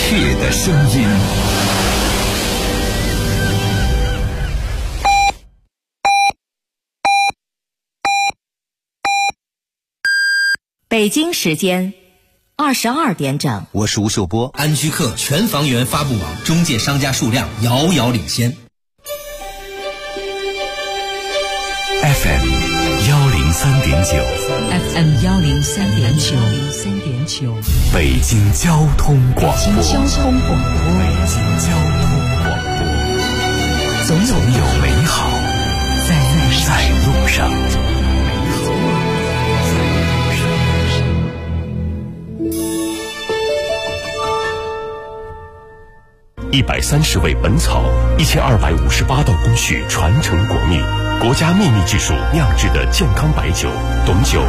切的声音。 北京时间22点整， 我是吴秀波。 安居客全房源发布网中介商家数量遥遥领先。 FM 103.9 FM 103.9 北京交通广播。 北京交通广播， 总有美好在路上。130味本草，1258道工序传承国秘，国家秘密技术酿制的健康白酒，董酒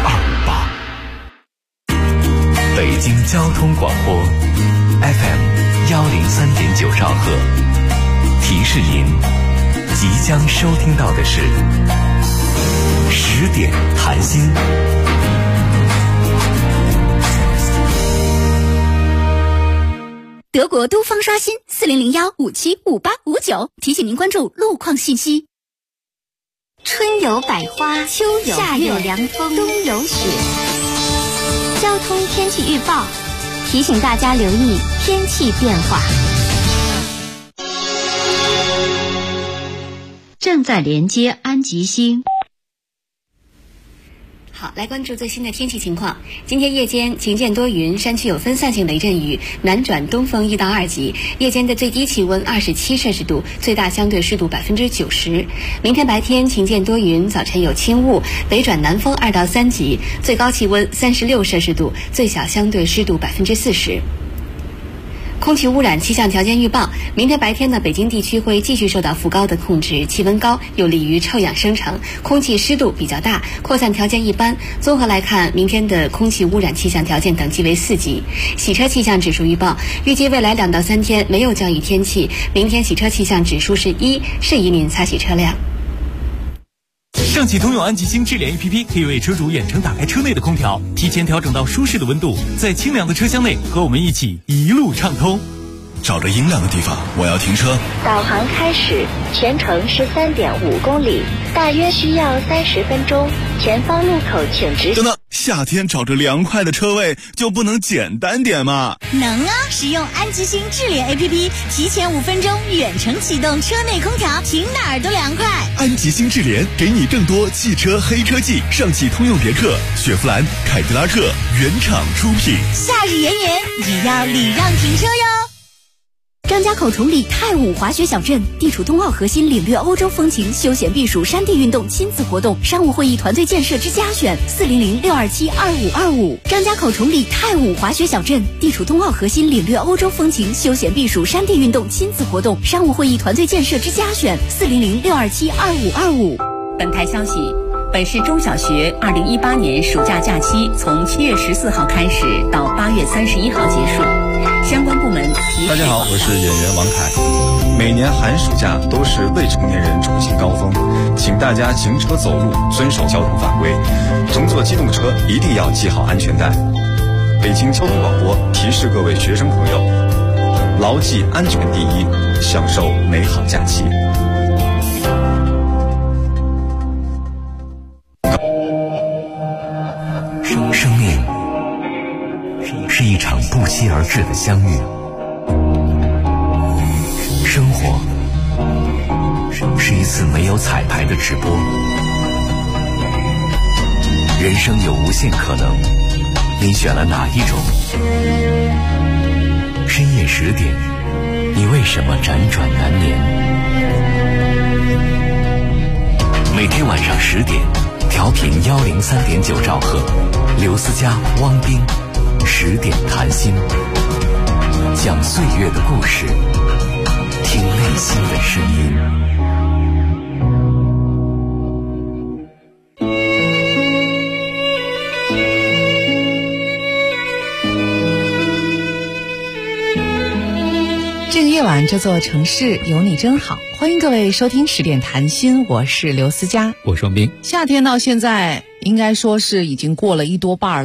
1258。北京交通广播 FM 103.9兆赫，提示您即将收听到的是10点谈心。 德国都方刷新4001575859，提醒您关注路况信息。春有百花，秋有夏有凉风，冬有雪。交通天气预报提醒大家留意天气变化。 正在连接安吉星。 好，来关注最新的天气情况。今天夜间晴间多云，山区有分散性雷阵雨，南转东风1到2级。夜间的最低气温27摄氏度，最大相对湿度90%。明天白天晴间多云，早晨有轻雾，北转南风2到3级，最高气温36摄氏度，最小相对湿度40%。空气污染气象条件预报：明天白天呢，北京地区会继续受到副高的控制，气温高，有利于臭氧生成，空气湿度比较大，扩散条件一般。综合来看，明天的空气污染气象条件等级为4级。洗车气象指数预报：预计未来2到3天没有降雨天气，明天洗车气象指数是1，适宜您擦洗车辆。 上汽通用安吉星智联 APP 可以为车主远程打开车内的空调，提前调整到舒适的温度，在清凉的车厢内和我们一起一路畅通。 找着阴凉的地方，我要停车。 导航开始，全程13.5公里，大约需要30分钟。前方路口请直。 等等，夏天找着凉快的车位就不能简单点吗？ 能啊！使用安吉星智联 APP， 提前5分钟远程启动车内空调，停哪儿都凉快。 安吉星智联给你更多汽车黑科技，上汽通用别克、雪佛兰、凯迪拉克原厂出品。 夏日炎炎，也要礼让停车哟。张家口崇礼太武滑雪小镇，地处冬奥核心，领略欧洲风情，休闲避暑，山地运动，亲子活动，商务会议团队建设之家选，400-627-2525。张家口崇礼太武滑雪小镇，地处冬奥核心，领略欧洲风情，休闲避暑，山地运动，亲子活动，商务会议团队建设之家选，400-627-2525。 本台消息，本市中小学2018年暑假假期从7月14号开始到8月31号结束。相关部门提。 大家好，我是演员王凯。每年寒暑假都是未成年人出行高峰，请大家行车走路遵守交通法规，乘坐机动车一定要系好安全带。北京交通广播提示各位学生朋友，牢记安全第一，享受美好假期。 生命是一场不期而至的相遇，生活是一次没有彩排的直播，人生有无限可能，你选了哪一种？深夜10点，你为什么辗转难眠？每天晚上10点，调频103.9兆赫，刘思佳、汪冰10点谈心，讲岁月的故事，听内心的声音。 这个夜晚，这座城市有你真好。欢迎各位收听10点谈心，我是刘思佳， 我是王冰。 夏天到现在应该说是已经过了1多半了吧。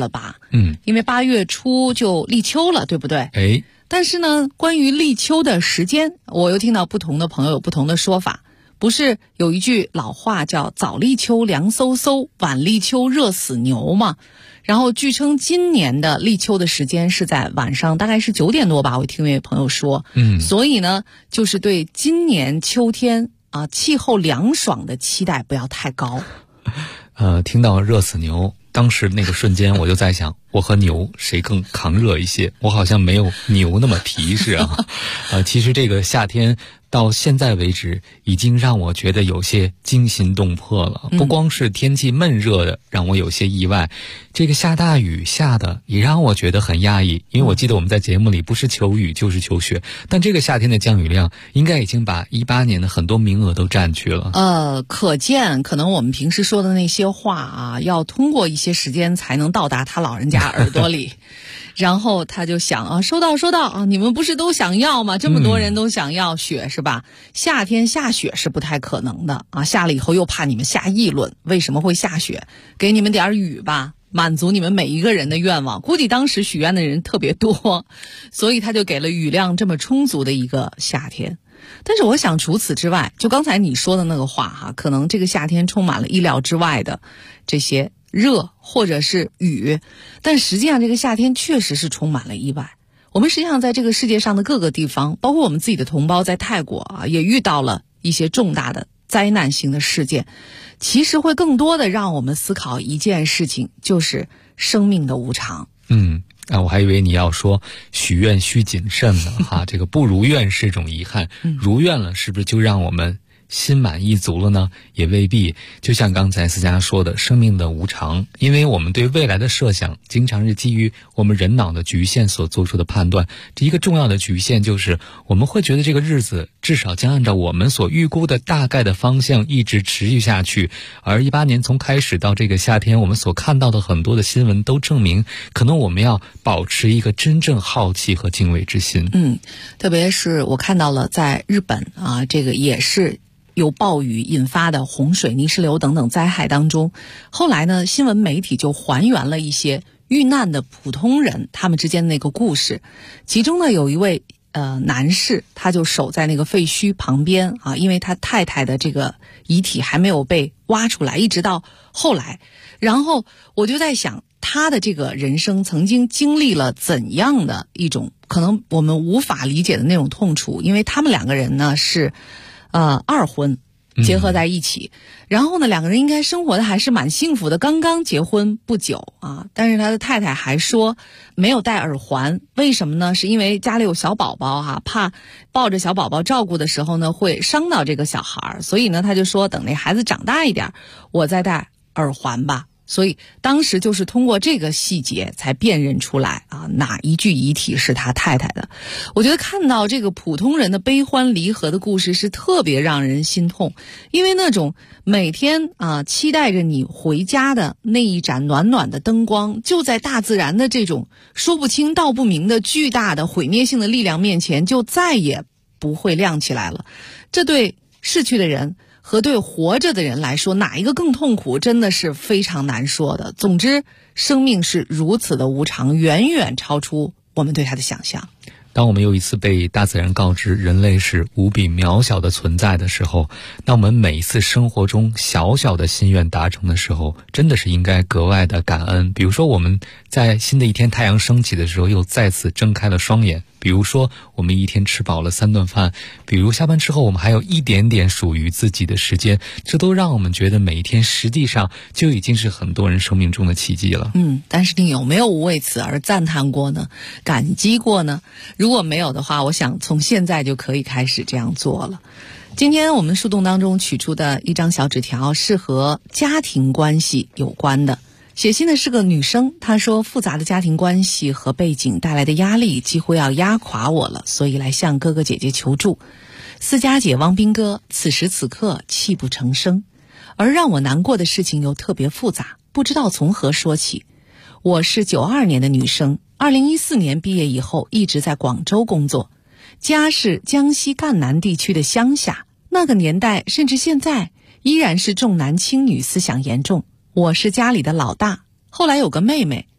因为8月初就立秋了，对不对？但是呢，关于立秋的时间，我又听到不同的朋友有不同的说法。不是有一句老话叫早立秋凉飕飕，晚立秋热死牛吗？然后据称今年的立秋的时间是在晚上大概是9点多吧，我听一位朋友说。所以呢，就是对今年秋天气候凉爽的期待不要太高。 听到热死牛，当时那个瞬间我就在想，我和牛谁更抗热一些？我好像没有牛那么皮实啊。其实这个夏天到现在为止已经让我觉得有些惊心动魄了。不光是天气闷热的让我有些意外，这个下大雨下的也让我觉得很压抑。因为我记得我们在节目里不是求雨就是求雪，但这个夏天的降雨量应该已经把18年的很多名额都占去了。 可见可能我们平时说的那些话要通过一些时间才能到达他老人家耳朵里。然后他就想收到你们不是都想要吗？这么多人都想要雪是吧？夏天下雪是不太可能的下了以后又怕你们下议论，为什么会下雪？给你们点雨吧，满足你们每一个人的愿望。估计当时许愿的人特别多，所以他就给了雨量这么充足的一个夏天。但是我想除此之外，就刚才你说的那个话可能这个夏天充满了意料之外的这些热或者是雨，但实际上这个夏天确实是充满了意外。我们实际上在这个世界上的各个地方，包括我们自己的同胞在泰国也遇到了一些重大的灾难性的事件，其实会更多的让我们思考一件事情，就是生命的无常。 我还以为你要说许愿需谨慎呢这个不如愿是种遗憾，如愿了是不是就让我们心满意足了呢？也未必。就像刚才思佳说的，生命的无常，因为我们对未来的设想经常是基于我们人脑的局限所做出的判断。这一个重要的局限就是我们会觉得这个日子至少将按照我们所预估的大概的方向一直持续下去。而18年从开始到这个夏天，我们所看到的很多的新闻都证明，可能我们要保持一个真正好奇和敬畏之心。 特别是我看到了在日本这个也是由暴雨引发的洪水、泥石流等等灾害当中，后来呢，新闻媒体就还原了一些遇难的普通人他们之间的那个故事。其中呢，有一位男士，他就守在那个废墟旁边因为他太太的这个遗体还没有被挖出来，一直到后来。然后我就在想，他的这个人生曾经经历了怎样的一种可能我们无法理解的那种痛楚，因为他们两个人呢是二婚结合在一起，然后呢两个人应该生活的还是蛮幸福的，刚刚结婚不久但是他的太太还说没有戴耳环，为什么呢？是因为家里有小宝宝怕抱着小宝宝照顾的时候呢会伤到这个小孩，所以呢他就说等那孩子长大一点我再戴耳环吧。所以当时就是通过这个细节才辨认出来哪一具遗体是他太太的。我觉得看到这个普通人的悲欢离合的故事是特别让人心痛，因为那种每天期待着你回家的那一盏暖暖的灯光，就在大自然的这种说不清道不明的巨大的毁灭性的力量面前就再也不会亮起来了。这对逝去的人和对活着的人来说，哪一个更痛苦，真的是非常难说的。总之，生命是如此的无常，远远超出我们对它的想象。 当我们又一次被大自然告知人类是无比渺小的存在的时候，那我们每一次生活中小小的心愿达成的时候，真的是应该格外的感恩。比如说我们在新的一天太阳升起的时候又再次睁开了双眼，比如说我们一天吃饱了3顿饭，比如下班之后我们还有一点点属于自己的时间，这都让我们觉得每一天实际上就已经是很多人生命中的奇迹了。 但是你有没有为此而赞叹过呢？感激过呢？如果没有的话，我想从现在就可以开始这样做了。今天我们树洞当中取出的一张小纸条是和家庭关系有关的。写信的是个女生，她说复杂的家庭关系和背景带来的压力几乎要压垮我了，所以来向哥哥姐姐求助。思佳姐、汪斌哥此时此刻泣不成声，而让我难过的事情又特别复杂，不知道从何说起。我是92年的女生，2014年毕业以后一直在广州工作，家是江西赣南地区的乡下，那个年代甚至现在依然是重男轻女思想严重。我是家里的老大，后来有个妹妹。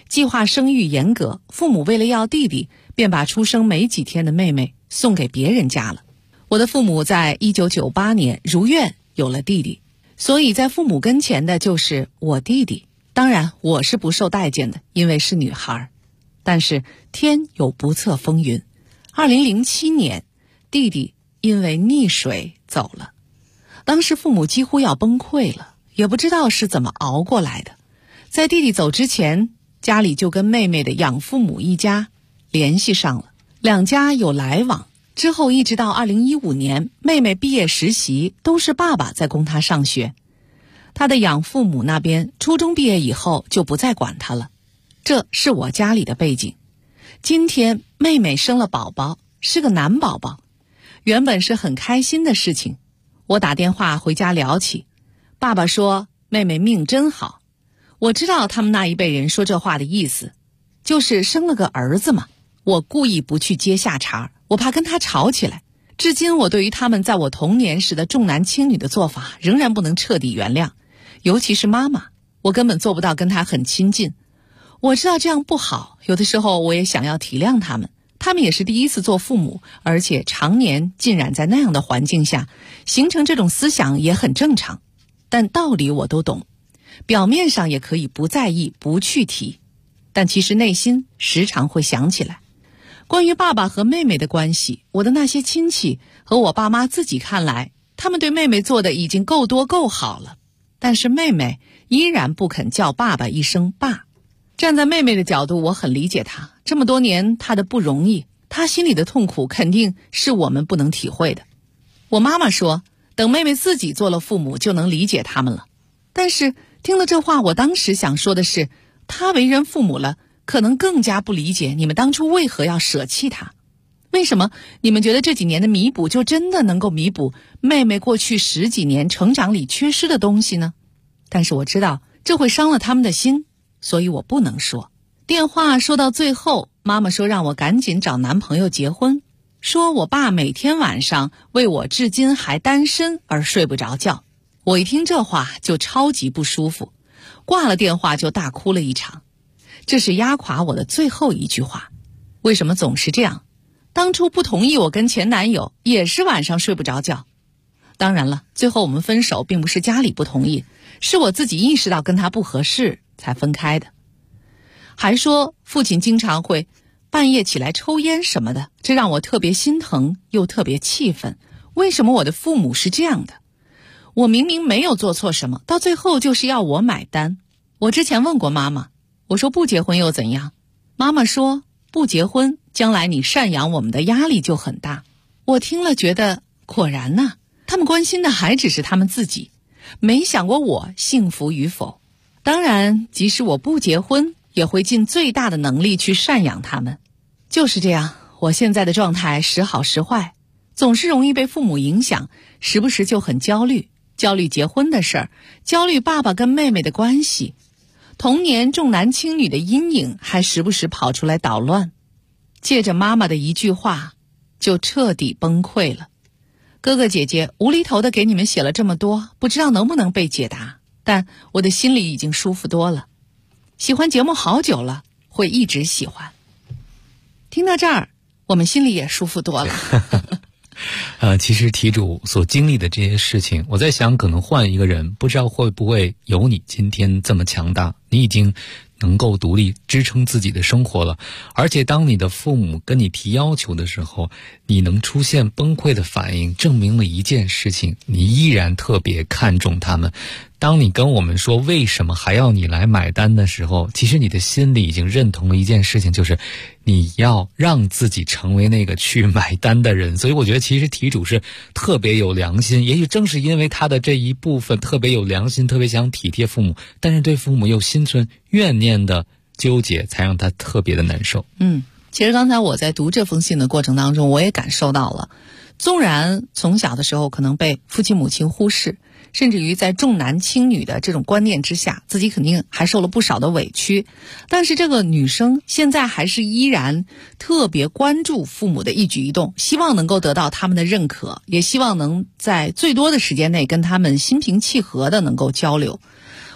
计划生育严格，父母为了要弟弟，便把出生没几天的妹妹送给别人家了。我的父母在1998年如愿有了弟弟，所以在父母跟前的就是我弟弟。当然我是不受待见的，因为是女孩。但是天有不测风云，2007年弟弟因为溺水走了。当时父母几乎要崩溃了，也不知道是怎么熬过来的。在弟弟走之前，家里就跟妹妹的养父母一家联系上了，两家有来往。之后一直到2015年，妹妹毕业实习都是爸爸在供她上学。她的养父母那边初中毕业以后就不再管她了。这是我家里的背景。今天妹妹生了宝宝，是个男宝宝，原本是很开心的事情。我打电话回家聊起，爸爸说妹妹命真好。我知道他们那一辈人说这话的意思，就是生了个儿子嘛。我故意不去接下茬，我怕跟他吵起来。至今我对于他们在我童年时的重男轻女的做法仍然不能彻底原谅，尤其是妈妈，我根本做不到跟她很亲近。我知道这样不好，有的时候我也想要体谅他们，他们也是第一次做父母，而且常年浸染在那样的环境下，形成这种思想也很正常。但道理我都懂，表面上也可以不在意，不去提，但其实内心时常会想起来。关于爸爸和妹妹的关系，我的那些亲戚和我爸妈自己看来，他们对妹妹做的已经够多够好了，但是妹妹依然不肯叫爸爸一声爸。站在妹妹的角度，我很理解她，这么多年她的不容易，她心里的痛苦肯定是我们不能体会的。我妈妈说，等妹妹自己做了父母就能理解他们了。但是听了这话，我当时想说的是，她为人父母了，可能更加不理解你们当初为何要舍弃她。为什么你们觉得这几年的弥补就真的能够弥补妹妹过去10几年成长里缺失的东西呢？但是我知道这会伤了他们的心，所以我不能说。电话说到最后，妈妈说让我赶紧找男朋友结婚，说我爸每天晚上为我至今还单身而睡不着觉。我一听这话就超级不舒服，挂了电话就大哭了一场。这是压垮我的最后一句话。为什么总是这样？当初不同意我跟前男友，也是晚上睡不着觉。当然了，最后我们分手并不是家里不同意，是我自己意识到跟他不合适才分开的。还说父亲经常会半夜起来抽烟什么的，这让我特别心疼又特别气愤。为什么我的父母是这样的？我明明没有做错什么，到最后就是要我买单。我之前问过妈妈，我说不结婚又怎样？妈妈说不结婚，将来你赡养我们的压力就很大。我听了觉得果然呐，他们关心的还只是他们自己，没想过我幸福与否。当然即使我不结婚，也会尽最大的能力去赡养他们。就是这样，我现在的状态时好时坏，总是容易被父母影响，时不时就很焦虑，焦虑结婚的事儿，焦虑爸爸跟妹妹的关系，童年重男轻女的阴影还时不时跑出来捣乱。借着妈妈的一句话就彻底崩溃了。哥哥姐姐无厘头的给你们写了这么多，不知道能不能被解答，但我的心里已经舒服多了。喜欢节目好久了，会一直喜欢。听到这儿，我们心里也舒服多了。 其实题主所经历的这些事情，我在想，可能换一个人，不知道会不会有你今天这么强大。你已经能够独立支撑自己的生活了，而且当你的父母跟你提要求的时候，你能出现崩溃的反应，证明了一件事情，你依然特别看重他们。当你跟我们说为什么还要你来买单的时候，其实你的心里已经认同了一件事情，就是你要让自己成为那个去买单的人。所以我觉得其实题主是特别有良心，也许正是因为他的这一部分特别有良心，特别想体贴父母，但是对父母又心存怨念的纠结，才让他特别的难受。 其实刚才我在读这封信的过程当中，我也感受到了，纵然从小的时候可能被父亲母亲忽视，甚至于在重男轻女的这种观念之下，自己肯定还受了不少的委屈，但是这个女生现在还是依然特别关注父母的一举一动，希望能够得到他们的认可，也希望能在最多的时间内跟他们心平气和的能够交流。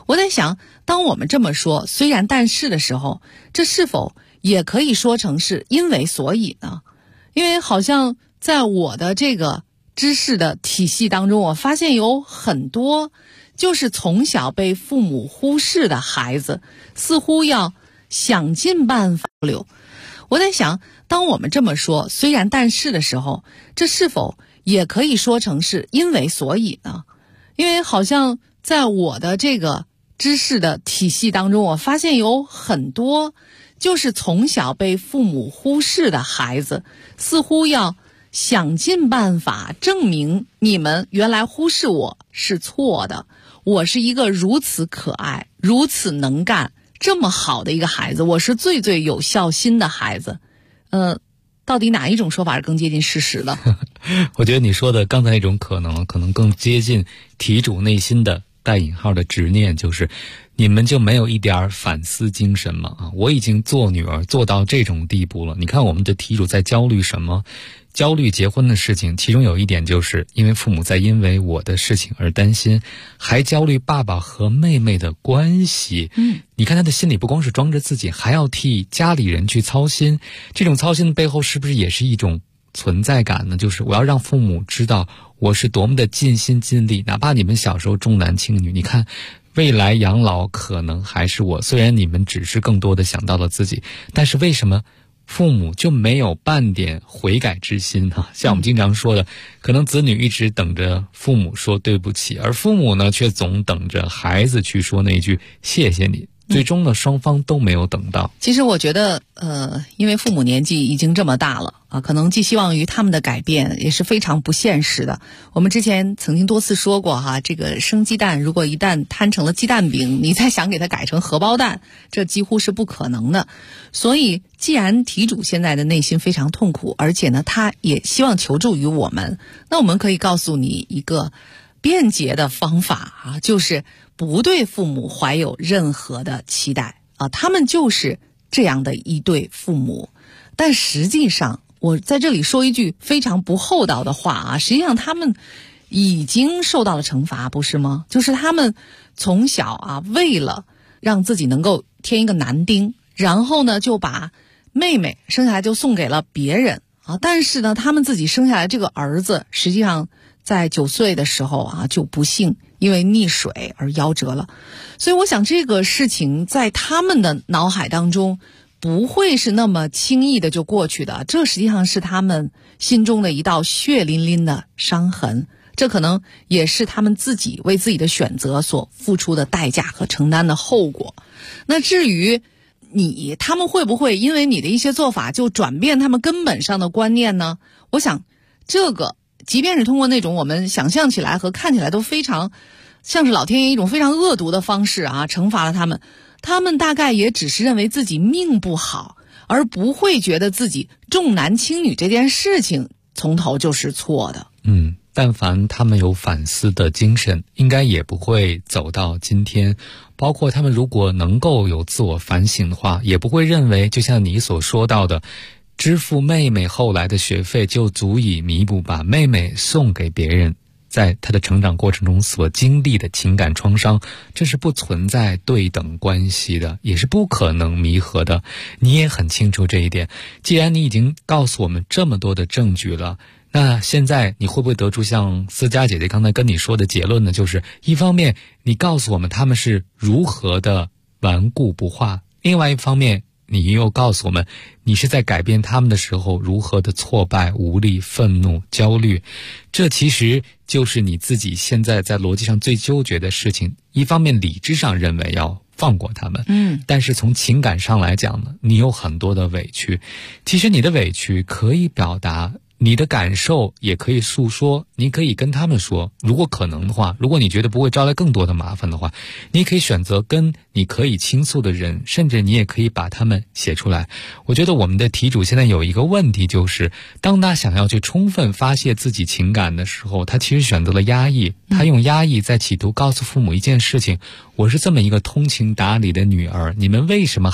我在想，当我们这么说虽然但是的时候，这是否也可以说成是因为所以呢？因为好像在我的这个知识的体系当中，我发现有很多就是从小被父母忽视的孩子，似乎要想尽办法留。我在想，当我们这么说虽然但是的时候，这是否也可以说成是因为所以呢？因为好像在我的这个知识的体系当中，我发现有很多就是从小被父母忽视的孩子，似乎要想尽办法证明你们原来忽视我是错的，我是一个如此可爱、如此能干、这么好的一个孩子，我是最最有孝心的孩子。到底哪一种说法是更接近事实的？ 我觉得你说的刚才那种可能更接近题主内心的带引号的执念，就是你们就没有一点反思精神吗？我已经做女儿做到这种地步了，你看我们的题主在焦虑什么？焦虑结婚的事情，其中有一点就是因为父母在因为我的事情而担心，还焦虑爸爸和妹妹的关系。你看他的心里不光是装着自己，还要替家里人去操心，这种操心的背后是不是也是一种存在感呢？就是我要让父母知道我是多么的尽心尽力，哪怕你们小时候重男轻女，你看未来养老可能还是我，虽然你们只是更多的想到了自己，但是为什么父母就没有半点悔改之心呢？像我们经常说的，可能子女一直等着父母说对不起，而父母呢却总等着孩子去说那句谢谢你，最终呢双方都没有等到。 其实我觉得因为父母年纪已经这么大了啊，可能寄希望于他们的改变也是非常不现实的。我们之前曾经多次说过哈，这个生鸡蛋如果一旦摊成了鸡蛋饼，你再想给它改成荷包蛋，这几乎是不可能的。所以既然题主现在的内心非常痛苦，而且呢他也希望求助于我们，那我们可以告诉你一个便捷的方法啊，就是不对父母怀有任何的期待啊，他们就是这样的一对父母。但实际上我在这里说一句非常不厚道的话啊，实际上他们已经受到了惩罚，不是吗？就是他们从小啊，为了让自己能够添一个男丁，然后呢就把妹妹生下来就送给了别人啊，但是呢他们自己生下来这个儿子实际上在9岁的时候啊就不幸因为溺水而夭折了。所以我想这个事情在他们的脑海当中不会是那么轻易的就过去的，这实际上是他们心中的一道血淋淋的伤痕，这可能也是他们自己为自己的选择所付出的代价和承担的后果。那至于他们会不会因为你的一些做法就转变他们根本上的观念呢？我想这个即便是通过那种我们想象起来和看起来都非常像是老天爷一种非常恶毒的方式啊，惩罚了他们，他们大概也只是认为自己命不好，而不会觉得自己重男轻女这件事情从头就是错的。 但凡他们有反思的精神，应该也不会走到今天。包括他们如果能够有自我反省的话，也不会认为就像你所说到的，支付妹妹后来的学费就足以弥补把妹妹送给别人在她的成长过程中所经历的情感创伤，这是不存在对等关系的，也是不可能弥合的。你也很清楚这一点，既然你已经告诉我们这么多的证据了，那现在你会不会得出像思佳姐姐刚才跟你说的结论呢？就是一方面你告诉我们他们是如何的顽固不化，另外一方面你又告诉我们你是在改变他们的时候如何的挫败、无力、愤怒、焦虑。这其实就是你自己现在在逻辑上最纠结的事情。一方面理智上认为要放过他们，但是从情感上来讲呢，你有很多的委屈。其实你的委屈可以表达，你的感受也可以诉说，你可以跟他们说，如果可能的话，如果你觉得不会招来更多的麻烦的话，你可以选择跟你可以倾诉的人，甚至你也可以把他们写出来。我觉得我们的题主现在有一个问题，就是当他想要去充分发泄自己情感的时候，他其实选择了压抑，他用压抑在企图告诉父母一件事情，我是这么一个通情达理的女儿，你们为什么还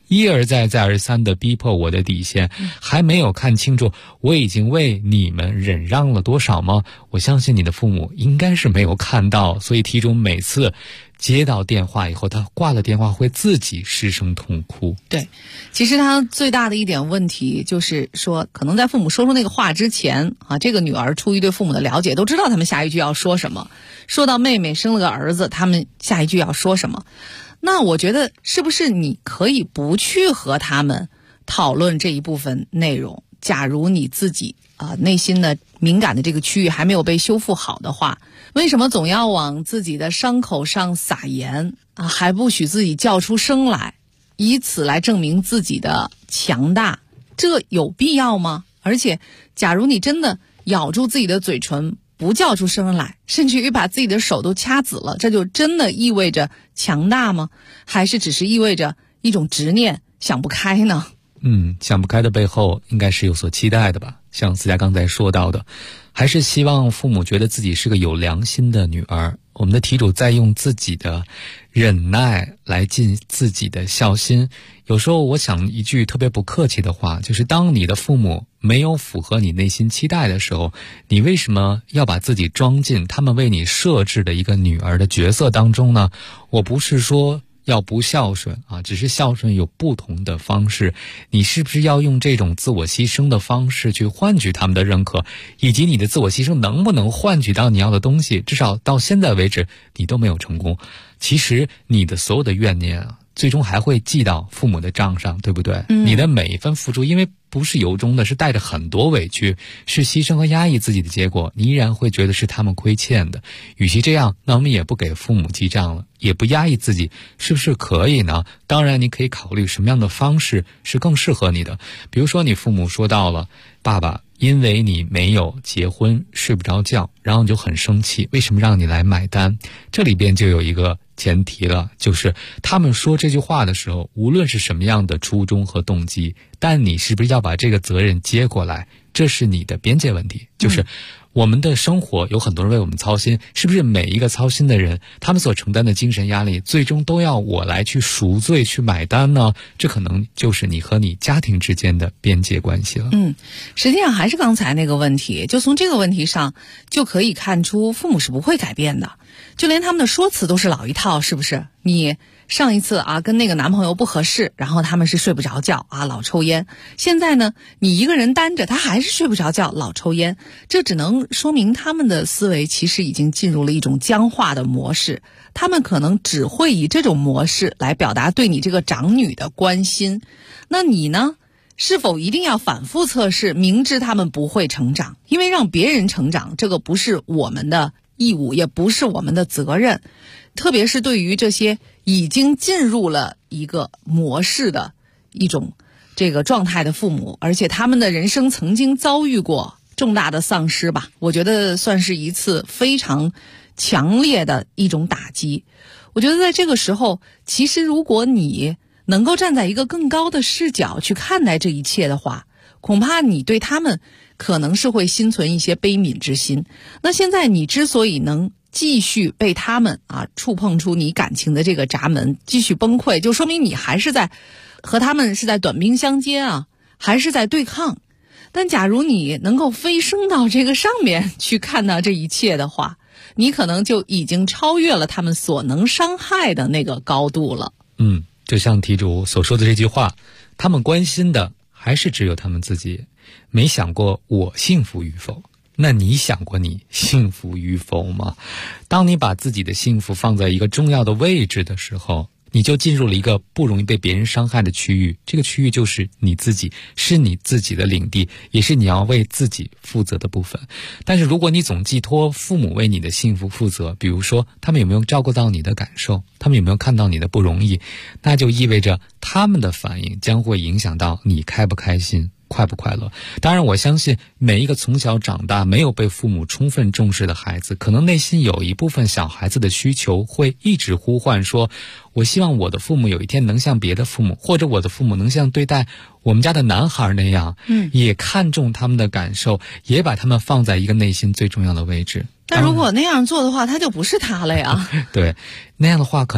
一而再再而三地逼迫我的底线，还没有看清楚我已经为你们忍让了多少吗？我相信你的父母应该是没有看到，所以题主每次接到电话以后，他挂了电话会自己失声痛哭。 对，其实他最大的一点问题就是说，可能在父母说出那个话之前啊，这个女儿出于对父母的了解，都知道他们下一句要说什么。说到妹妹生了个儿子，他们下一句要说什么？那我觉得是不是你可以不去和他们讨论这一部分内容？假如你自己内心的敏感的这个区域还没有被修复好的话，为什么总要往自己的伤口上撒盐啊？还不许自己叫出声来，以此来证明自己的强大，这有必要吗？而且假如你真的咬住自己的嘴唇不叫出声来，甚至于把自己的手都掐紫了，这就真的意味着强大吗？还是只是意味着一种执念，想不开呢？ 想不开的背后应该是有所期待的吧，像思佳刚才说到的，还是希望父母觉得自己是个有良心的女儿。我们的题主在用自己的忍耐来尽自己的孝心。有时候我想一句特别不客气的话，就是当你的父母没有符合你内心期待的时候，你为什么要把自己装进他们为你设置的一个女儿的角色当中呢？我不是说要不孝顺啊，只是孝顺有不同的方式，你是不是要用这种自我牺牲的方式去换取他们的认可，以及你的自我牺牲能不能换取到你要的东西？至少到现在为止你都没有成功。其实你的所有的怨念啊，最终还会记到父母的账上，对不对？你的每一份付出，因为不是由衷的，是带着很多委屈，是牺牲和压抑自己的结果，你依然会觉得是他们亏欠的。与其这样，那我们也不给父母记账了，也不压抑自己，是不是可以呢？当然你可以考虑什么样的方式是更适合你的。比如说你父母说到了，爸爸因为你没有结婚睡不着觉，然后你就很生气，为什么让你来买单？这里边就有一个前提了，就是他们说这句话的时候，无论是什么样的初衷和动机，但你是不是要把这个责任接过来，这是你的边界问题。就是我们的生活有很多人为我们操心，是不是每一个操心的人，他们所承担的精神压力最终都要我来去赎罪去买单呢？这可能就是你和你家庭之间的边界关系了。 实际上还是刚才那个问题，就从这个问题上就可以看出父母是不会改变的，就连他们的说辞都是老一套，是不是？你上一次跟那个男朋友不合适，然后他们是睡不着觉老抽烟，现在呢你一个人单着，他还是睡不着觉，老抽烟，这只能说明他们的思维其实已经进入了一种僵化的模式，他们可能只会以这种模式来表达对你这个长女的关心。那你呢，是否一定要反复测试，明知他们不会成长？因为让别人成长，这个不是我们的义务，也不是我们的责任。特别是对于这些已经进入了一个模式的一种这个状态的父母，而且他们的人生曾经遭遇过重大的丧失吧，我觉得算是一次非常强烈的一种打击。我觉得在这个时候，其实如果你能够站在一个更高的视角去看待这一切的话，恐怕你对他们可能是会心存一些悲悯之心。那现在你之所以能继续被他们触碰出你感情的这个闸门，继续崩溃，就说明你还是在和他们是在短兵相接还是在对抗。但假如你能够飞升到这个上面去看到这一切的话，你可能就已经超越了他们所能伤害的那个高度了。 就像题主所说的这句话，他们关心的还是只有他们自己，没想过我幸福与否。那你想过你幸福与否吗？当你把自己的幸福放在一个重要的位置的时候，你就进入了一个不容易被别人伤害的区域，这个区域就是你自己，是你自己的领地，也是你要为自己负责的部分。但是如果你总寄托父母为你的幸福负责，比如说他们有没有照顾到你的感受，他们有没有看到你的不容易，那就意味着他们的反应将会影响到你开不开心，快不快乐。当然我相信每一个从小长大没有被父母充分重视的孩子，可能内心有一部分小孩子的需求会一直呼唤说，我希望我的父母有一天能像别的父母，或者我的父母能像对待我们家的男孩那样，也看重他们的感受，也把他们放在一个内心最重要的位置。 但如果那样做的话，他就不是他了呀。 对，那样的话可能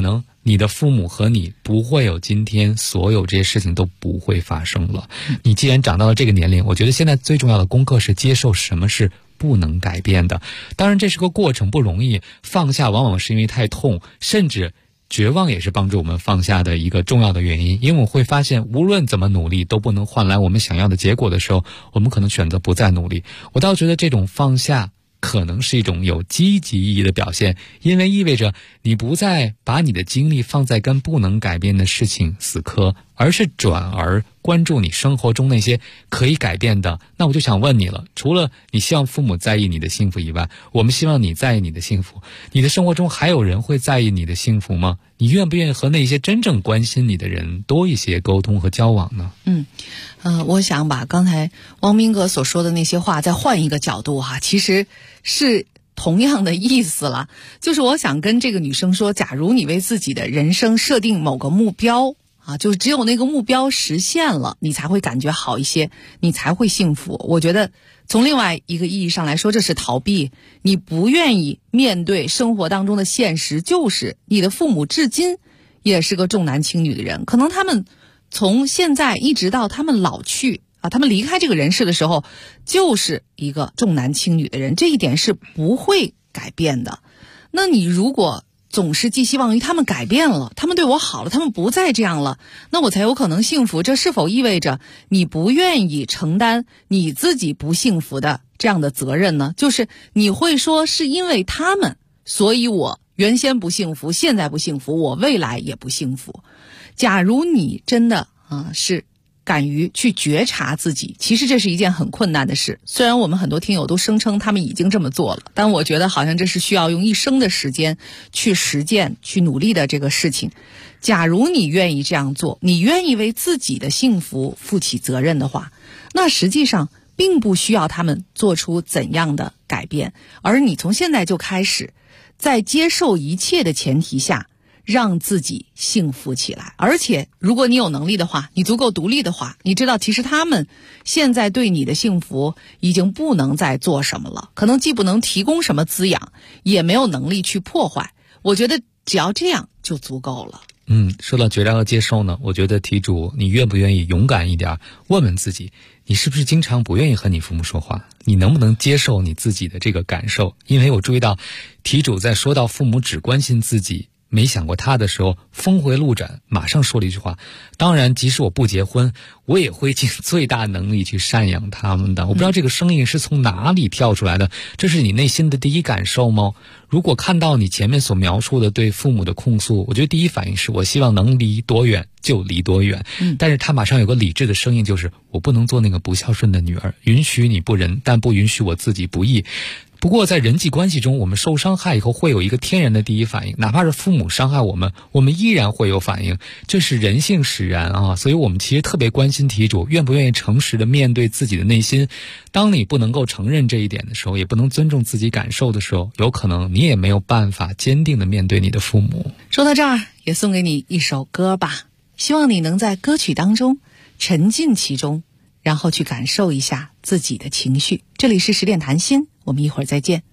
你的父母和你不会有今天，所有这些事情都不会发生了。你既然长到了这个年龄，我觉得现在最重要的功课是接受什么是不能改变的。当然这是个过程，不容易，放下往往是因为太痛，甚至绝望也是帮助我们放下的一个重要的原因。因为我们会发现无论怎么努力都不能换来我们想要的结果的时候，我们可能选择不再努力。我倒觉得这种放下可能是一种有积极意义的表现，因为意味着你不再把你的精力放在跟不能改变的事情死磕，而是转而关注你生活中那些可以改变的。那我就想问你了，除了你希望父母在意你的幸福以外，我们希望你在意你的幸福，你的生活中还有人会在意你的幸福吗？你愿不愿意和那些真正关心你的人多一些沟通和交往呢？ 我想把刚才汪明哥所说的那些话再换一个角度其实是同样的意思了。就是我想跟这个女生说，假如你为自己的人生设定某个目标就是只有那个目标实现了，你才会感觉好一些，你才会幸福。我觉得从另外一个意义上来说，这是逃避，你不愿意面对生活当中的现实，就是你的父母至今也是个重男轻女的人，可能他们从现在一直到他们老去他们离开这个人世的时候，就是一个重男轻女的人，这一点是不会改变的。那你如果总是寄希望于他们改变了，他们对我好了，他们不再这样了，那我才有可能幸福，这是否意味着你不愿意承担你自己不幸福的这样的责任呢？就是你会说是因为他们，所以我原先不幸福，现在不幸福，我未来也不幸福。假如你真的是敢于去觉察自己，其实这是一件很困难的事。虽然我们很多听友都声称他们已经这么做了，但我觉得好像这是需要用一生的时间去实践、去努力的这个事情。假如你愿意这样做，你愿意为自己的幸福负起责任的话，那实际上并不需要他们做出怎样的改变，而你从现在就开始，在接受一切的前提下让自己幸福起来。而且如果你有能力的话，你足够独立的话，你知道其实他们现在对你的幸福已经不能再做什么了，可能既不能提供什么滋养，也没有能力去破坏。我觉得只要这样就足够了。 说到觉察和接受呢，我觉得题主你愿不愿意勇敢一点，问问自己，你是不是经常不愿意和你父母说话？你能不能接受你自己的这个感受？因为我注意到题主在说到父母只关心自己没想过他的时候，峰回路转，马上说了一句话，当然即使我不结婚，我也会尽最大能力去赡养他们的。我不知道这个声音是从哪里跳出来的，这是你内心的第一感受吗？如果看到你前面所描述的对父母的控诉，我觉得第一反应是我希望能离多远就离多远。但是他马上有个理智的声音，就是我不能做那个不孝顺的女儿，允许你不仁，但不允许我自己不义。不过在人际关系中，我们受伤害以后会有一个天然的第一反应，哪怕是父母伤害我们，我们依然会有反应，这是人性使然所以我们其实特别关心题主愿不愿意诚实的面对自己的内心。当你不能够承认这一点的时候，也不能尊重自己感受的时候，有可能你也没有办法坚定的面对你的父母。 说到这儿，也送给你一首歌吧，希望你能在歌曲当中沉浸其中，然后去感受一下自己的情绪。这里是10点谈心，我们一会儿再见。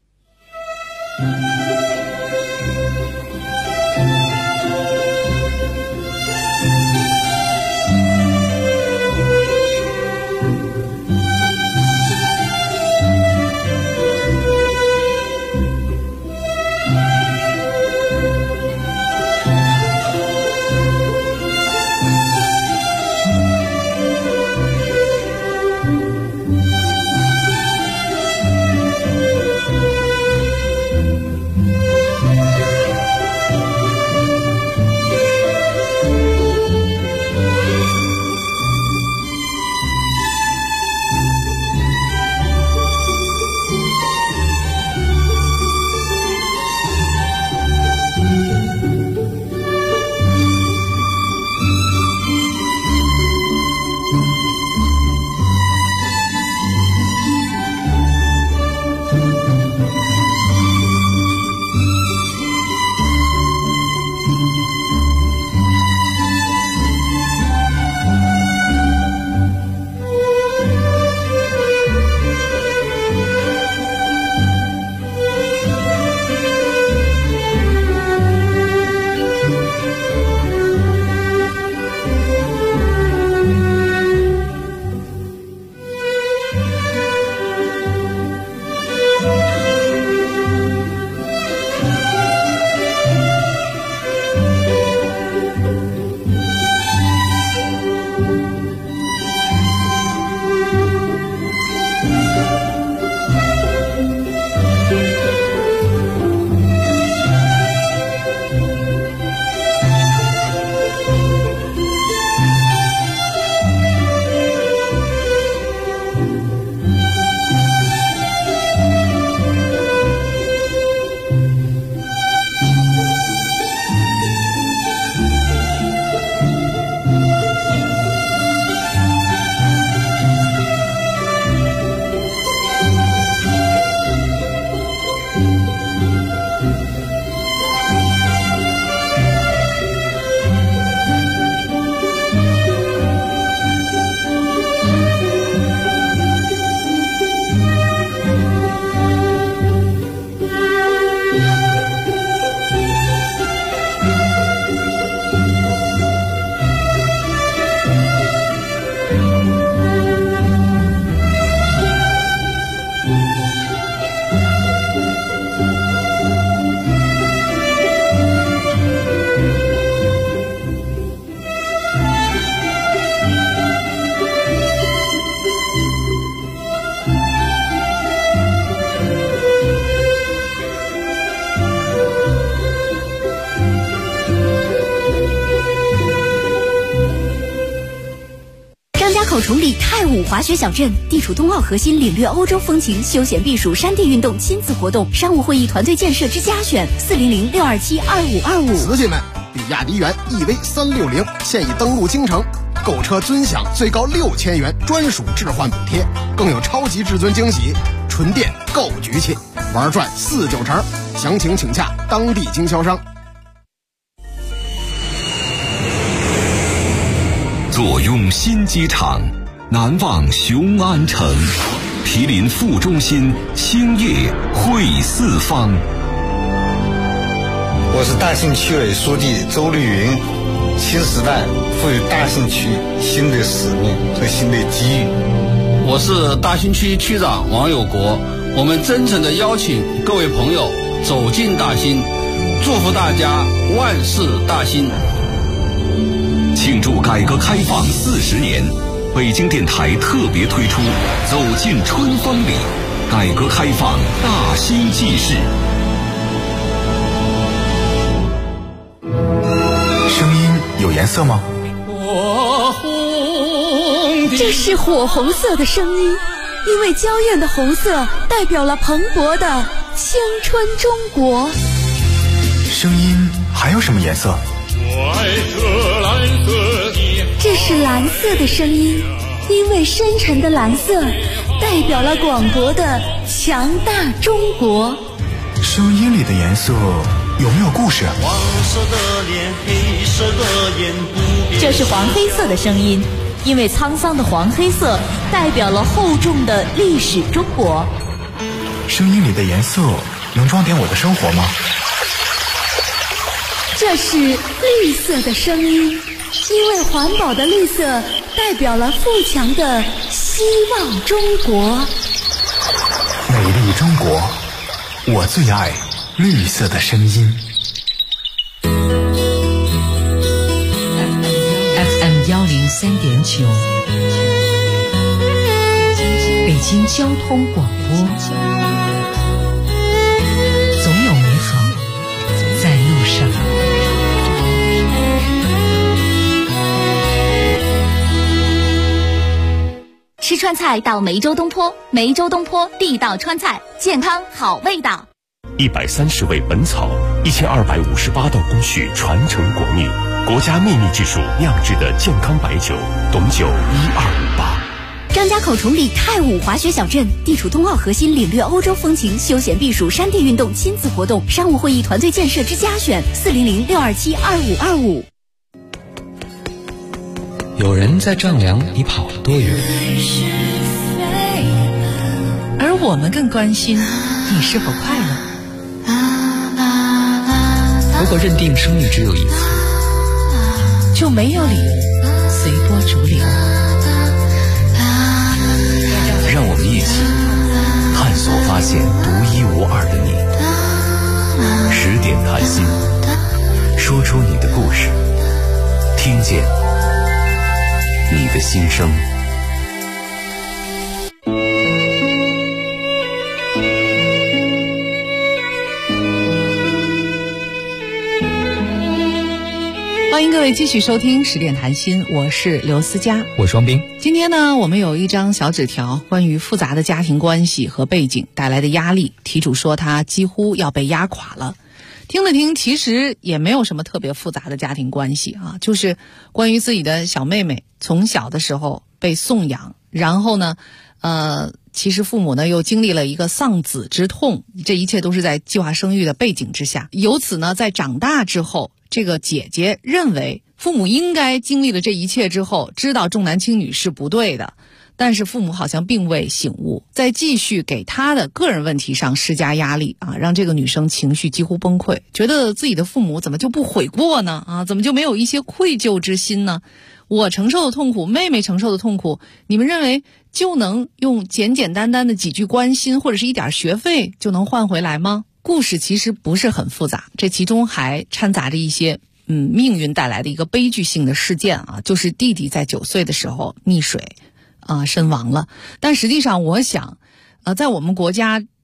口崇礼泰武滑雪小镇，地处冬奥核心，领略欧洲风情，休闲避暑，山地运动，亲子活动，商务会议团队建设之家选，400-627-2525。 瓷器们，比亚迪元 EV360现已登陆京城，购车尊享最高6000元专属置换补贴，更有超级至尊惊喜，纯电购局气，玩转4-9成。详情请洽当地经销商。 坐拥新机场，难忘雄安城，毗邻副中心，兴业汇四方。 我是大兴区委书记周绿云。新时代赋予大兴区新的使命和新的机遇。 我是大兴区区长王有国。我们真诚地邀请各位朋友走进大兴，祝福大家万事大兴。 庆祝改革开放40年，北京电台特别推出《走进春风里》，改革开放大兴纪事。 声音有颜色吗？ 这是火红色的声音，因为娇艳的红色代表了蓬勃的青春中国。 声音还有什么颜色？ 这是蓝色的声音，因为深沉的蓝色代表了广博的强大中国。 声音里的颜色有没有故事？ 黄色的脸，黑色的眼， 这是黄黑色的声音，因为沧桑的黄黑色代表了厚重的历史中国。 声音里的颜色能装点我的生活吗？ 这是绿色的声音，因为环保的绿色代表了富强的希望中国。 美丽中国，我最爱绿色的声音。 FM 103.9，北京交通广播，总有美好在路上。 吃川菜到梅州东坡，梅州东坡地道川菜，健康好味道。 130味本草，1258道工序传承国秘，国家秘密技术酿制的健康白酒，董酒1258。 张家口崇礼泰武滑雪小镇，地处冬奥核心，领略欧洲风情，休闲避暑，山地运动，亲子活动，商务会议团队建设之家选，400-627-2525。 有人在丈量你跑了多远， 而我们更关心你是否快乐。 如果认定生命只有一次， 就没有理由随波逐流。 让我们一起探索发现独一无二的你。10点谈心，说出你的故事，听见你的心声。 欢迎各位继续收听10点谈心，我是刘思佳， 我双冰。 今天呢，我们有一张小纸条，关于复杂的家庭关系和背景带来的压力，题主说他几乎要被压垮了。听了听，其实也没有什么特别复杂的家庭关系啊，就是关于自己的小妹妹从小的时候被送养，然后呢其实父母呢又经历了一个丧子之痛，这一切都是在计划生育的背景之下。由此呢，在长大之后，这个姐姐认为父母应该经历了这一切之后，知道重男轻女是不对的，但是父母好像并未醒悟，在继续给她的个人问题上施加压力啊，让这个女生情绪几乎崩溃，觉得自己的父母怎么就不悔过呢？啊，怎么就没有一些愧疚之心呢？我承受的痛苦，妹妹承受的痛苦，你们认为就能用简简单单的几句关心或者是一点学费就能换回来吗？故事其实不是很复杂，这其中还掺杂着一些命运带来的一个悲剧性的事件啊，就是弟弟在9岁的时候溺水身亡了。但实际上我想在我们国家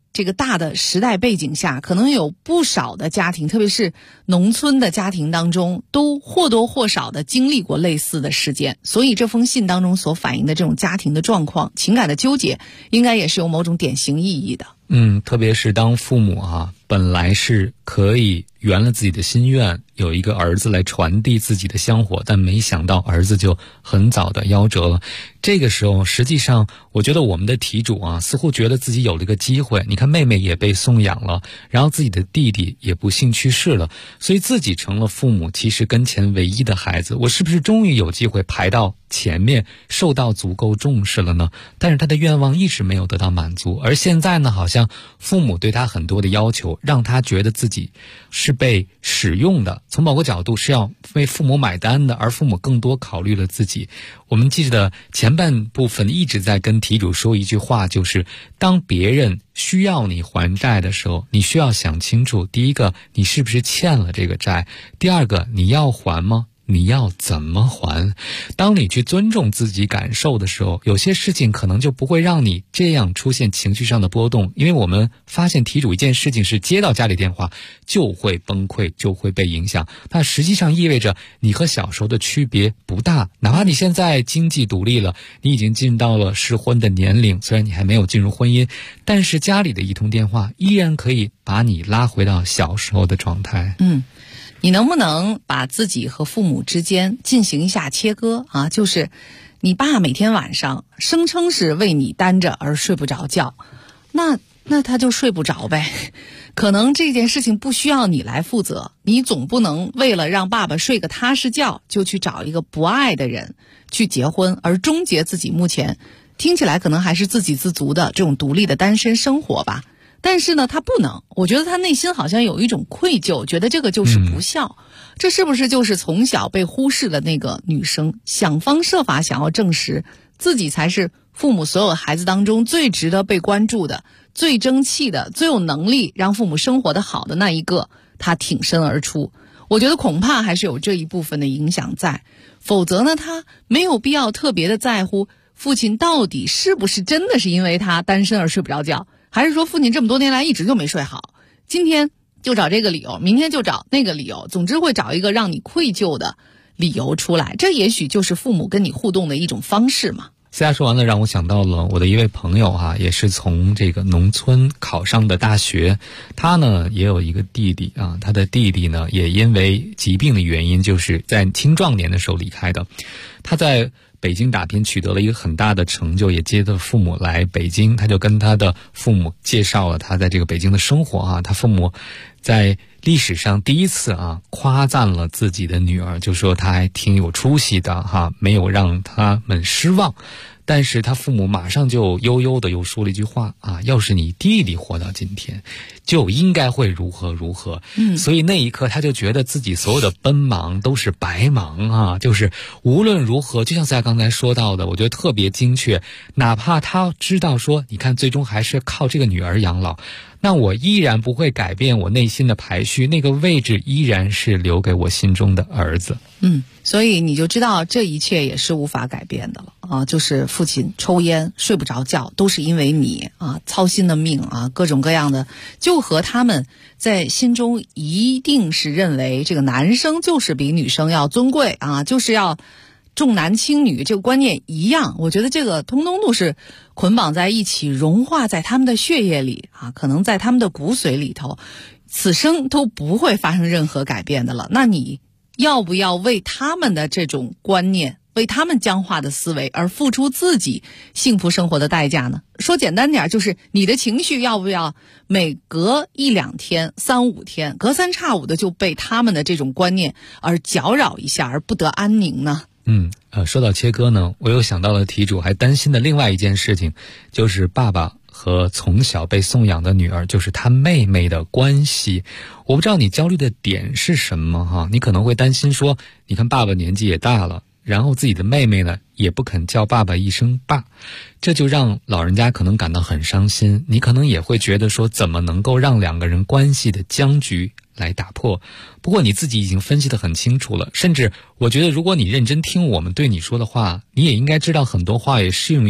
这个大的时代背景下，可能有不少的家庭，特别是农村的家庭当中，都或多或少的经历过类似的事件。所以这封信当中所反映的这种家庭的状况、情感的纠结，应该也是有某种典型意义的。 特别是当父母本来是可以圆了自己的心愿，有一个儿子来传递自己的香火，但没想到儿子就很早的夭折了。这个时候，实际上我觉得我们的题主似乎觉得自己有了一个机会。你看，妹妹也被送养了，然后自己的弟弟也不幸去世了，所以自己成了父母其实跟前唯一的孩子。我是不是终于有机会排到前面，受到足够重视了呢？但是他的愿望一直没有得到满足，而现在呢，好像父母对他很多的要求，让他觉得自己是被使用的，从某个角度是要为父母买单的，而父母更多考虑了自己。我们记得前半部分一直在跟题主说一句话，就是当别人需要你还债的时候，你需要想清楚，第一个，你是不是欠了这个债；第二个，你要还吗？你要怎么还？当你去尊重自己感受的时候，有些事情可能就不会让你这样出现情绪上的波动。因为我们发现题主一件事情是接到家里电话就会崩溃，就会被影响，那实际上意味着你和小时候的区别不大。哪怕你现在经济独立了，你已经进到了适婚的年龄，虽然你还没有进入婚姻，但是家里的一通电话依然可以把你拉回到小时候的状态。 你能不能把自己和父母之间进行一下切割就是你爸每天晚上声称是为你担着而睡不着觉，那他就睡不着呗。可能这件事情不需要你来负责，你总不能为了让爸爸睡个踏实觉就去找一个不爱的人去结婚，而终结自己目前听起来可能还是自给自足的这种独立的单身生活吧。但是呢，他不能，我觉得他内心好像有一种愧疚，觉得这个就是不孝。这是不是就是从小被忽视的那个女生，想方设法想要证实自己才是父母所有孩子当中最值得被关注的、最争气的、最有能力让父母生活得好的那一个，他挺身而出。我觉得恐怕还是有这一部分的影响在，否则呢，他没有必要特别的在乎父亲到底是不是真的是因为他单身而睡不着觉，还是说父亲这么多年来一直就没睡好，今天就找这个理由，明天就找那个理由，总之会找一个让你愧疚的理由出来。这也许就是父母跟你互动的一种方式嘛。 思佳说完了，让我想到了我的一位朋友也是从这个农村考上的大学。他呢也有一个弟弟他的弟弟呢也因为疾病的原因，就是在青壮年的时候离开的。他在北京打拼，取得了一个很大的成就，也接着父母来北京。他就跟他的父母介绍了他在这个北京的生活他父母在历史上第一次夸赞了自己的女儿，就说她还挺有出息的没有让他们失望。但是他父母马上就悠悠的又说了一句话要是你弟弟活到今天，就应该会如何如何。所以那一刻他就觉得自己所有的奔忙都是白忙就是无论如何，就像大家刚才说到的，我觉得特别精确。哪怕他知道说，你看最终还是靠这个女儿养老，那我依然不会改变我内心的排序，那个位置依然是留给我心中的儿子。 所以你就知道这一切也是无法改变的了就是父亲抽烟睡不着觉都是因为你操心的命各种各样的，就和他们在心中一定是认为这个男生就是比女生要尊贵就是要重男轻女这个观念一样。我觉得这个通通都是捆绑在一起，融化在他们的血液里可能在他们的骨髓里头，此生都不会发生任何改变的了。那你要不要为他们的这种观念，为他们僵化的思维而付出自己幸福生活的代价呢？说简单点，就是你的情绪要不要每隔一两天、三五天，隔三差五的就被他们的这种观念而搅扰一下，而不得安宁呢？ 说到切割呢，我又想到了题主还担心的另外一件事情，就是爸爸和从小被送养的女儿，就是她妹妹的关系。我不知道你焦虑的点是什么你可能会担心说，你看爸爸年纪也大了，然后自己的妹妹呢也不肯叫爸爸一声爸，这就让老人家可能感到很伤心。你可能也会觉得说，怎么能够让两个人关系的僵局来打破。不过你自己已经分析得很清楚了，甚至我觉得如果你认真听我们对你说的话，你也应该知道很多话也适用于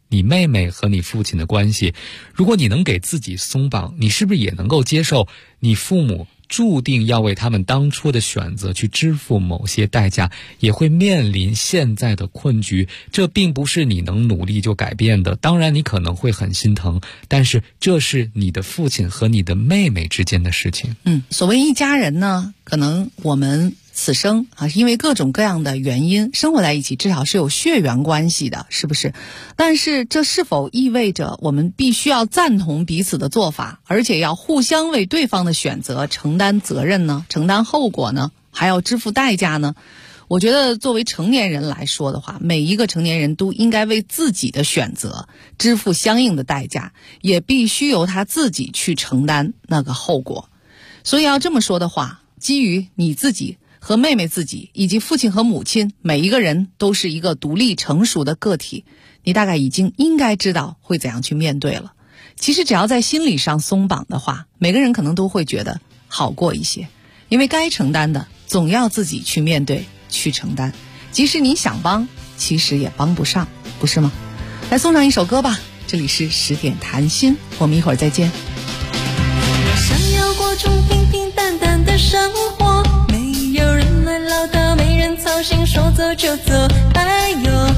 你妹妹和你父亲的关系，如果你能给自己松绑，你是不是也能够接受你父母注定要为他们当初的选择去支付某些代价，也会面临现在的困局？这并不是你能努力就改变的。当然你可能会很心疼，但是这是你的父亲和你的妹妹之间的事情。 所谓一家人呢，可能我们此生因为各种各样的原因生活在一起，至少是有血缘关系的，是不是？但是这是否意味着我们必须要赞同彼此的做法，而且要互相为对方的选择承担责任呢？承担后果呢？还要支付代价呢？我觉得作为成年人来说的话，每一个成年人都应该为自己的选择支付相应的代价，也必须由他自己去承担那个后果。所以要这么说的话，基于你自己和妹妹自己以及父亲和母亲，每一个人都是一个独立成熟的个体，你大概已经应该知道会怎样去面对了。其实只要在心理上松绑的话，每个人可能都会觉得好过一些，因为该承担的总要自己去面对去承担，即使你想帮，其实也帮不上，不是吗？来送上一首歌吧，这里是10点谈心，我们一会儿再见。 想要过种平平淡淡的生活，没有人来唠叨，没人操心，说走就走，哎呦，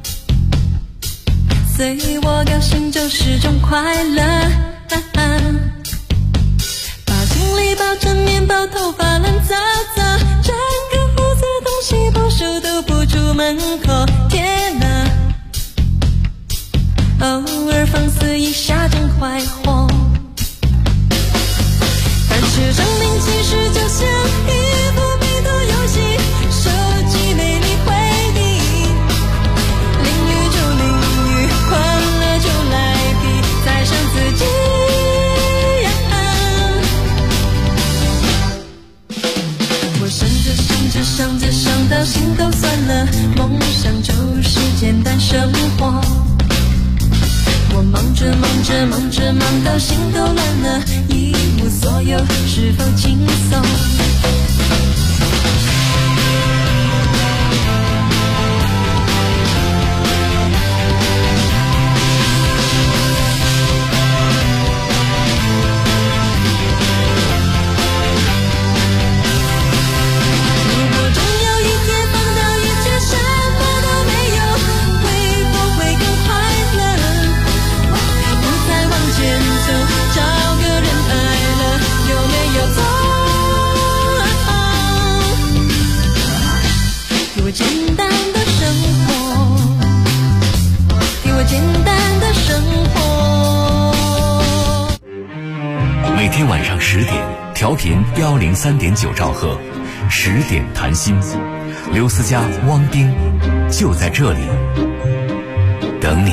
随我高兴就是种快乐，把行李抱成面包，头发乱糟糟，整个胡子东西包手都不出门口，天哪，偶尔放肆一下真快活，但是生命其实就像一部迷途游戏，收集美丽回忆，淋雨就淋雨，快乐就来比，再上自己，我想着想着想着想到心都酸了，梦想就是简单生活，我忙着忙着忙着忙到心都乱了，一无所有是否轻松？如果终有一天放到一切什么都没有，会不会更快乐？不再往前走，找个人爱了，有没有错？给我简单的生活，给我简单的生活。 每天晚上10点，调频103.9兆赫，10点谈心，刘思佳、汪冰就在这里等你。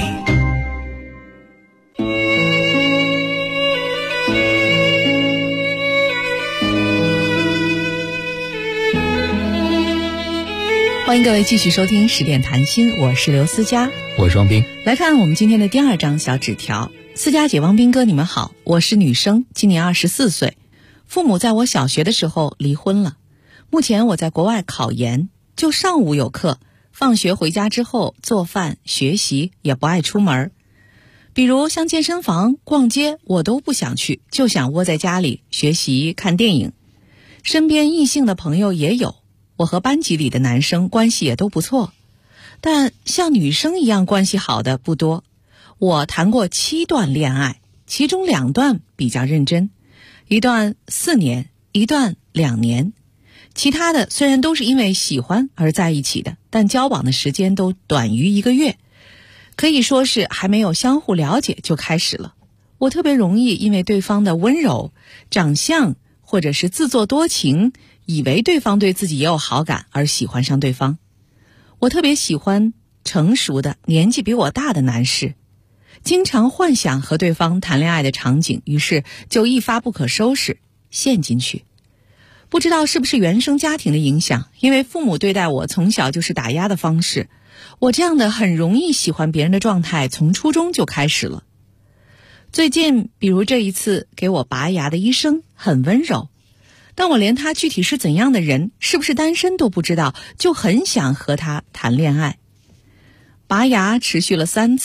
欢迎各位继续收听10点谈心，我是刘思佳， 我是汪冰。 来看我们今天的第2张小纸条。思佳姐、汪冰哥，你们好，我是女生，今年24岁，父母在我小学的时候离婚了，目前我在国外考研，就上午有课，放学回家之后做饭学习，也不爱出门，比如像健身房逛街我都不想去，就想窝在家里学习看电影。身边异性的朋友也有，我和班级里的男生关系也都不错，但像女生一样关系好的不多。我谈过7段恋爱，其中2段比较认真，一段4年，一段2年。其他的虽然都是因为喜欢而在一起的，但交往的时间都短于1个月，可以说是还没有相互了解就开始了。我特别容易因为对方的温柔、长相或者是自作多情，以为对方对自己也有好感而喜欢上对方。我特别喜欢成熟的、年纪比我大的男士，经常幻想和对方谈恋爱的场景，于是就一发不可收拾，陷进去。不知道是不是原生家庭的影响，因为父母对待我从小就是打压的方式，我这样的很容易喜欢别人的状态从初中就开始了。最近比如这一次给我拔牙的医生很温柔，但我连他具体是怎样的人，是不是单身都不知道，就很想和他谈恋爱。拔牙持续了3次，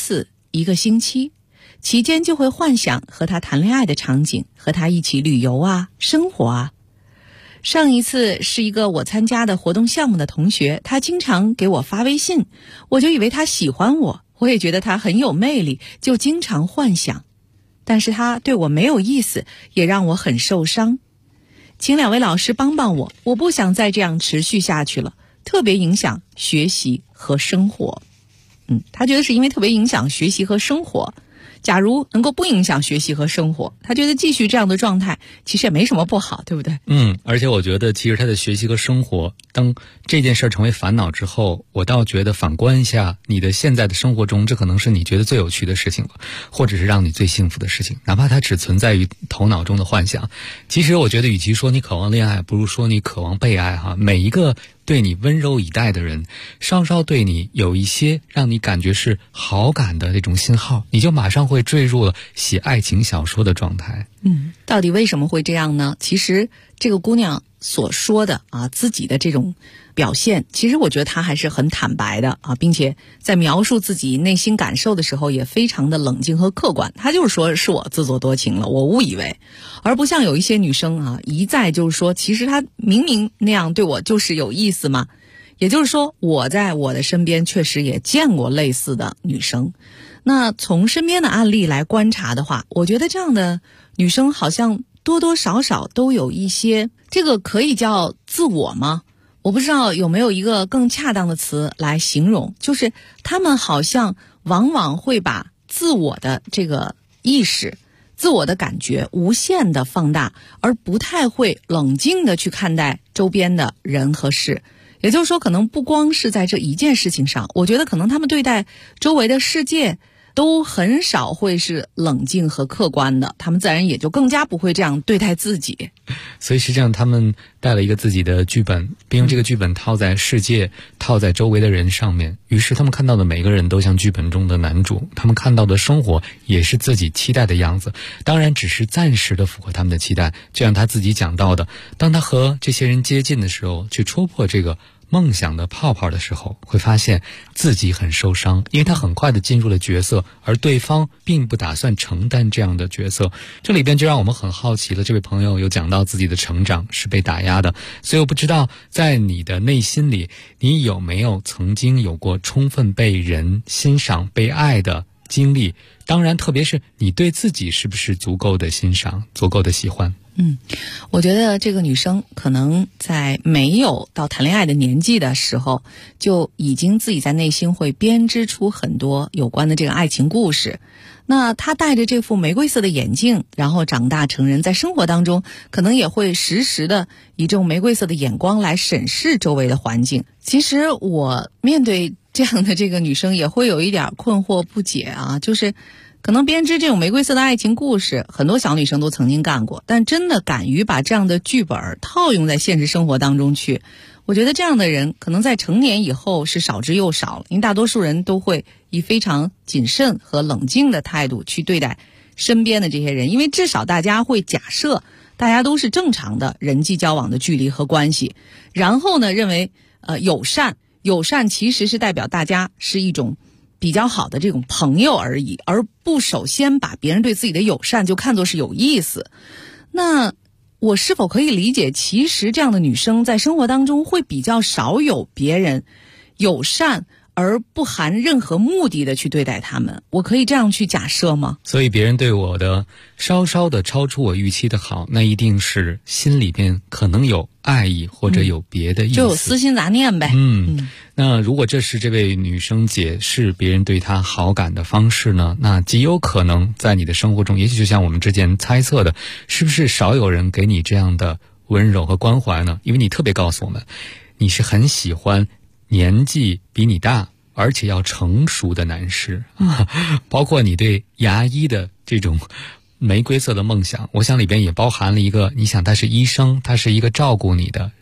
1个星期，期间就会幻想和他谈恋爱的场景，和他一起旅游啊，生活啊。上一次是一个我参加的活动项目的同学，他经常给我发微信，我就以为他喜欢我，我也觉得他很有魅力，就经常幻想。但是他对我没有意思，也让我很受伤。请2位老师帮帮我，我不想再这样持续下去了，特别影响学习和生活。他觉得是因为特别影响学习和生活。假如能够不影响学习和生活，他觉得继续这样的状态其实也没什么不好，对不对？ 而且我觉得其实他的学习和生活，当这件事成为烦恼之后，我倒觉得反观一下你的现在的生活中，这可能是你觉得最有趣的事情了，或者是让你最幸福的事情，哪怕它只存在于头脑中的幻想。其实我觉得与其说你渴望恋爱，不如说你渴望被爱哈。每一个对你温柔以待的人，稍稍对你有一些让你感觉是好感的这种信号，你就马上会坠入了写爱情小说的状态。 到底为什么会这样呢？其实这个姑娘所说的自己的这种表现，其实我觉得她还是很坦白的并且在描述自己内心感受的时候也非常的冷静和客观。她就是说是我自作多情了，我误以为，而不像有一些女生一再就是说其实她明明那样对我就是有意思嘛。也就是说我在我的身边确实也见过类似的女生。那从身边的案例来观察的话，我觉得这样的女生好像多多少少都有一些，这个可以叫自我吗？我不知道有没有一个更恰当的词来形容，就是她们好像往往会把自我的这个意识、自我的感觉无限的放大，而不太会冷静的去看待周边的人和事。也就是说，可能不光是在这一件事情上，我觉得可能他们对待周围的世界都很少会是冷静和客观的，他们自然也就更加不会这样对待自己。 所以实际上他们带了一个自己的剧本，并用这个剧本套在世界，套在周围的人上面，于是他们看到的每个人都像剧本中的男主，他们看到的生活也是自己期待的样子，当然只是暂时的符合他们的期待。就像他自己讲到的，当他和这些人接近的时候，去戳破这个梦想的泡泡的时候，会发现自己很受伤，因为他很快的进入了角色，而对方并不打算承担这样的角色。这里边就让我们很好奇了，这位朋友有讲到自己的成长是被打压的，所以我不知道在你的内心里，你有没有曾经有过充分被人欣赏、被爱的经历？当然特别是你对自己是不是足够的欣赏、足够的喜欢。 我觉得这个女生可能在没有到谈恋爱的年纪的时候，就已经自己在内心会编织出很多有关的这个爱情故事。那她戴着这副玫瑰色的眼镜，然后长大成人，在生活当中可能也会时时的以这种玫瑰色的眼光来审视周围的环境。其实我面对这样的这个女生也会有一点困惑不解就是可能编织这种玫瑰色的爱情故事，很多小女生都曾经干过，但真的敢于把这样的剧本套用在现实生活当中去，我觉得这样的人可能在成年以后是少之又少了，因为大多数人都会以非常谨慎和冷静的态度去对待身边的这些人，因为至少大家会假设大家都是正常的人际交往的距离和关系，然后呢认为友善其实是代表大家是一种比较好的这种朋友而已，而不首先把别人对自己的友善就看作是有意思。那我是否可以理解，其实这样的女生在生活当中会比较少有别人友善而不含任何目的的去对待他们，我可以这样去假设吗？ 所以别人对我的稍稍的超出我预期的好，那一定是心里边可能有爱意或者有别的意思， 就有私心杂念呗。 那如果这是这位女生解释别人对她好感的方式呢，那极有可能在你的生活中，也许就像我们之前猜测的，是不是少有人给你这样的温柔和关怀呢？因为你特别告诉我们，你是很喜欢年纪比你大而且要成熟的男士，包括你对牙医的这种玫瑰色的梦想，我想里边也包含了一个，你想他是医生，他是一个照顾你的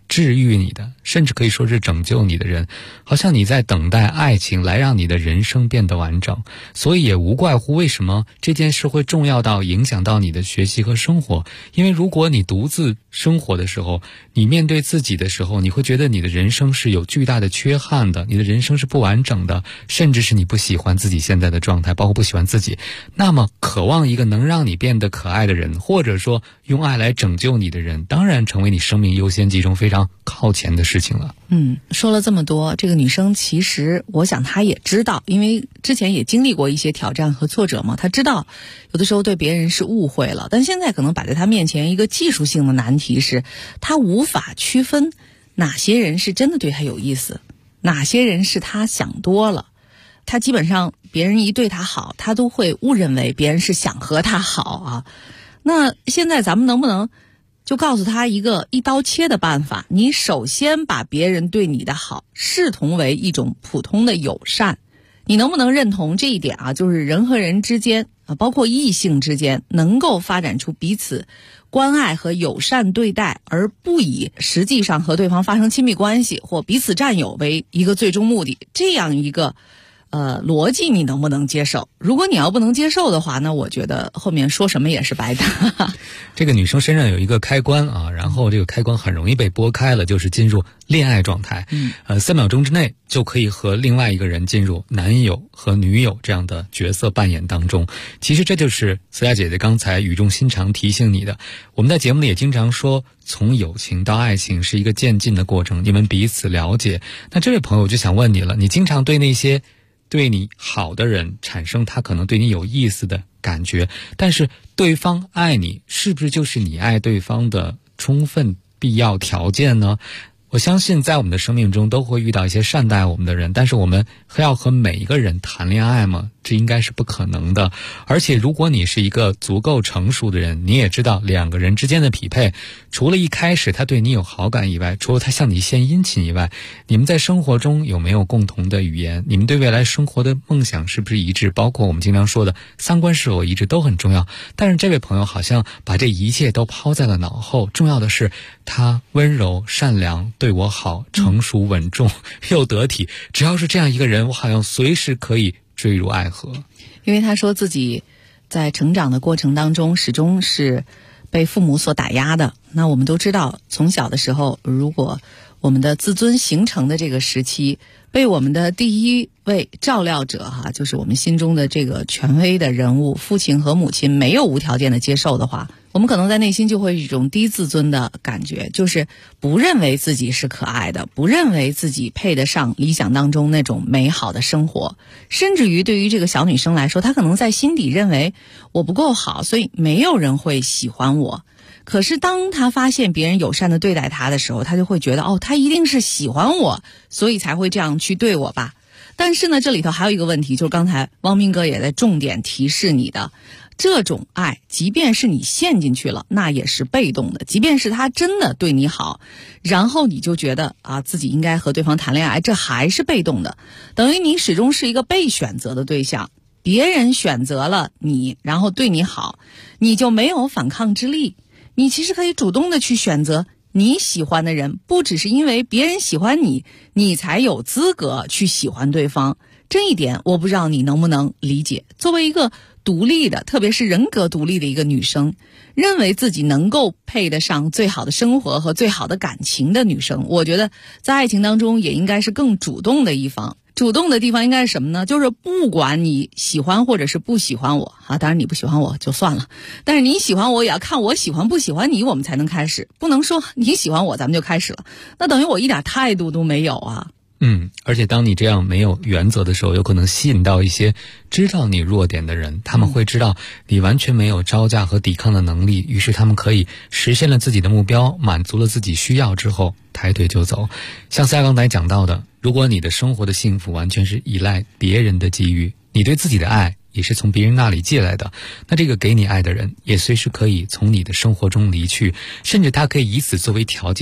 治愈你的，甚至可以说是拯救你的人，好像你在等待爱情来让你的人生变得完整。所以也无怪乎为什么这件事会重要到影响到你的学习和生活。因为如果你独自生活的时候，你面对自己的时候，你会觉得你的人生是有巨大的缺憾的，你的人生是不完整的，甚至是你不喜欢自己现在的状态，包括不喜欢自己。那么渴望一个能让你变得可爱的人，或者说用爱来拯救你的人，当然成为你生命优先级中非常靠前的事情了。 说了这么多，这个女生其实我想她也知道，因为之前也经历过一些挑战和挫折嘛，她知道有的时候对别人是误会了，但现在可能摆在她面前一个技术性的难题是，她无法区分哪些人是真的对她有意思，哪些人是她想多了。她基本上别人一对她好，她都会误认为别人是想和她好啊。那现在咱们能不能就告诉他一个一刀切的办法，你首先把别人对你的好视同为一种普通的友善。你能不能认同这一点啊？就是人和人之间啊，包括异性之间，能够发展出彼此关爱和友善对待，而不以实际上和对方发生亲密关系或彼此占有为一个最终目的，这样一个逻辑你能不能接受？如果你要不能接受的话，那我觉得后面说什么也是白搭。 这个女生身上有一个开关啊，然后这个开关很容易被拨开了，就是进入恋爱状态。3秒钟之内就可以和另外一个人进入男友和女友这样的角色扮演当中。其实这就是思佳姐姐刚才语重心长提醒你的。我们在节目里也经常说，从友情到爱情是一个渐进的过程，你们彼此了解。那这位朋友就想问你了，你经常对那些对你好的人产生他可能对你有意思的感觉，但是对方爱你是不是就是你爱对方的充分必要条件呢？我相信在我们的生命中都会遇到一些善待我们的人，但是我们要和每一个人谈恋爱吗？这应该是不可能的。而且如果你是一个足够成熟的人，你也知道两个人之间的匹配，除了一开始他对你有好感以外，除了他向你献殷勤以外，你们在生活中有没有共同的语言？你们对未来生活的梦想是不是一致？包括我们经常说的三观是否一致都很重要。但是这位朋友好像把这一切都抛在了脑后，重要的是他温柔善良，对我好，成熟稳重又得体。只要是这样一个人，我好像随时可以坠入爱河。 因为他说自己在成长的过程当中始终是被父母所打压的。那我们都知道，从小的时候，如果我们的自尊形成的这个时期被我们的第一位照料者就是我们心中的这个权威的人物父亲和母亲没有无条件的接受的话，我们可能在内心就会有一种低自尊的感觉，就是不认为自己是可爱的，不认为自己配得上理想当中那种美好的生活。甚至于对于这个小女生来说，她可能在心底认为我不够好，所以没有人会喜欢我。可是当她发现别人友善的对待她的时候，她就会觉得她一定是喜欢我，所以才会这样去对我吧。但是呢，这里头还有一个问题，就是刚才汪明哥也在重点提示你的，这种爱即便是你陷进去了，那也是被动的。即便是他真的对你好，然后你就觉得自己应该和对方谈恋爱，这还是被动的，等于你始终是一个被选择的对象。别人选择了你，然后对你好，你就没有反抗之力。你其实可以主动的去选择你喜欢的人，不只是因为别人喜欢你，你才有资格去喜欢对方。这一点我不知道你能不能理解。作为一个独立的，特别是人格独立的一个女生，认为自己能够配得上最好的生活和最好的感情的女生，我觉得在爱情当中也应该是更主动的一方。主动的地方应该是什么呢？就是不管你喜欢或者是不喜欢我当然你不喜欢我就算了，但是你喜欢我也要看我喜欢不喜欢你，我们才能开始。不能说你喜欢我咱们就开始了，那等于我一点态度都没有啊。 而且当你这样没有原则的时候，有可能吸引到一些知道你弱点的人，他们会知道你完全没有招架和抵抗的能力，于是他们可以实现了自己的目标，满足了自己需要之后抬腿就走。像赛刚才讲到的，如果你的生活的幸福完全是依赖别人的给予，你对自己的爱也是从别人那里借来的，那这个给你爱的人也随时可以从你的生活中离去，甚至他可以以此作为条件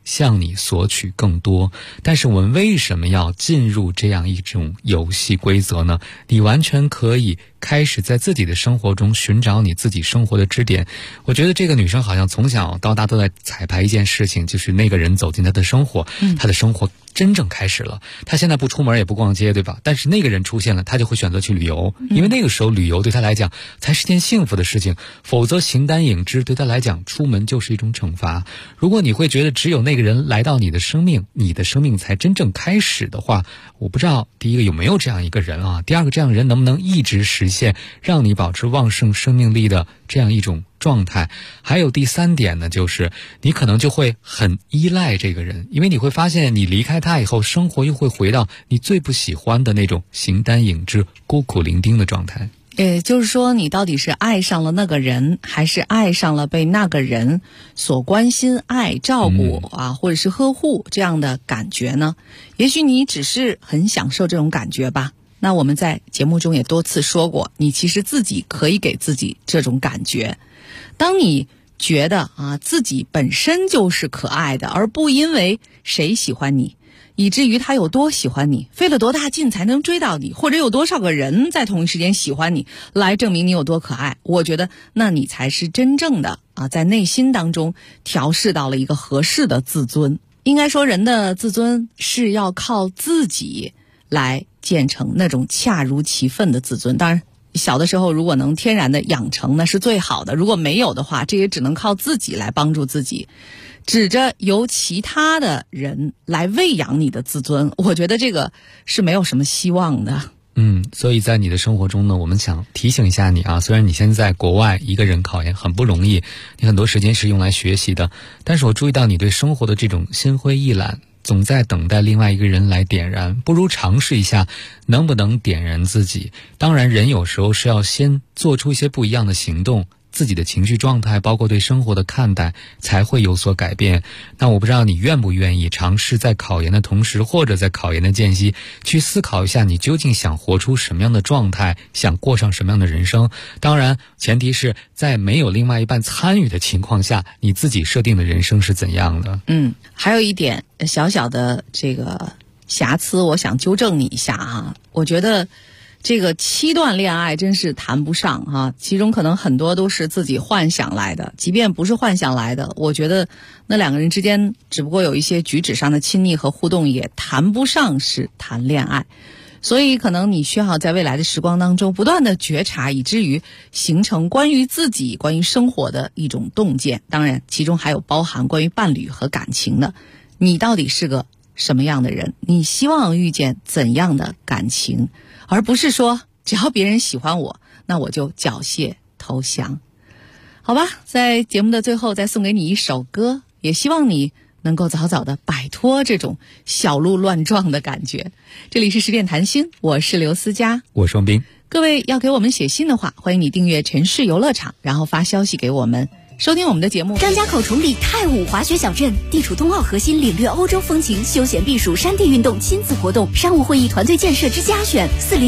向你索取更多。但是我们为什么要进入这样一种游戏规则呢？你完全可以开始在自己的生活中寻找你自己生活的支点。我觉得这个女生好像从小到大都在彩排一件事情，就是那个人走进她的生活，她的生活真正开始了。她现在不出门也不逛街，对吧？但是那个人出现了，她就会选择去旅游，因为那个时候旅游对她来讲才是件幸福的事情，否则形单影只对她来讲出门就是一种惩罚。如果你会觉得只有那个人来到你的生命，你的生命才真正开始的话，我不知道第一个有没有这样一个人啊，第二个这样的人能不能一直实现让你保持旺盛生命力的这样一种状态。还有第三点呢，就是你可能就会很依赖这个人，因为你会发现你离开他以后，生活又会回到你最不喜欢的那种形单影只、孤苦伶仃的状态。 也就是说，你到底是爱上了那个人，还是爱上了被那个人所关心、爱、照顾或者是呵护这样的感觉呢？也许你只是很享受这种感觉吧。那我们在节目中也多次说过，你其实自己可以给自己这种感觉。当你觉得自己本身就是可爱的，而不因为谁喜欢你，以至于他有多喜欢你，费了多大劲才能追到你，或者有多少个人在同一时间喜欢你，来证明你有多可爱。我觉得那你才是真正的在内心当中调试到了一个合适的自尊。应该说，人的自尊是要靠自己来建成那种恰如其分的自尊。当然小的时候如果能天然的养成那是最好的，如果没有的话，这也只能靠自己来帮助自己。指着由其他的人来喂养你的自尊，我觉得这个是没有什么希望的。 所以在你的生活中呢，我们想提醒一下你啊，虽然你现在在国外一个人考研很不容易，你很多时间是用来学习的，但是我注意到你对生活的这种心灰意懒，总在等待另外一个人来点燃，不如尝试一下能不能点燃自己。当然人有时候是要先做出一些不一样的行动，自己的情绪状态包括对生活的看待才会有所改变。那我不知道你愿不愿意尝试在考研的同时，或者在考研的间隙去思考一下你究竟想活出什么样的状态，想过上什么样的人生。当然前提是在没有另外一半参与的情况下，你自己设定的人生是怎样的。 还有一点小小的这个瑕疵，我想纠正你一下我觉得这个7段恋爱真是谈不上其中可能很多都是自己幻想来的，即便不是幻想来的，我觉得那两个人之间只不过有一些举止上的亲昵和互动，也谈不上是谈恋爱。所以可能你需要在未来的时光当中不断的觉察，以至于形成关于自己、关于生活的一种洞见。当然其中还有包含关于伴侣和感情的，你到底是个什么样的人，你希望遇见怎样的感情，而不是说只要别人喜欢我，那我就缴械投降。好吧，在节目的最后再送给你一首歌，也希望你能够早早的摆脱这种小鹿乱撞的感觉。这里是十点谈心，我是刘思佳， 我是王斌。 各位要给我们写信的话，欢迎你订阅城市游乐场，然后发消息给我们。收听我们的节目。 张家口崇礼太武滑雪小镇地处冬奥核心，领略欧洲风情，休闲避暑，山地运动，亲子活动，商务会议，团队建设之家选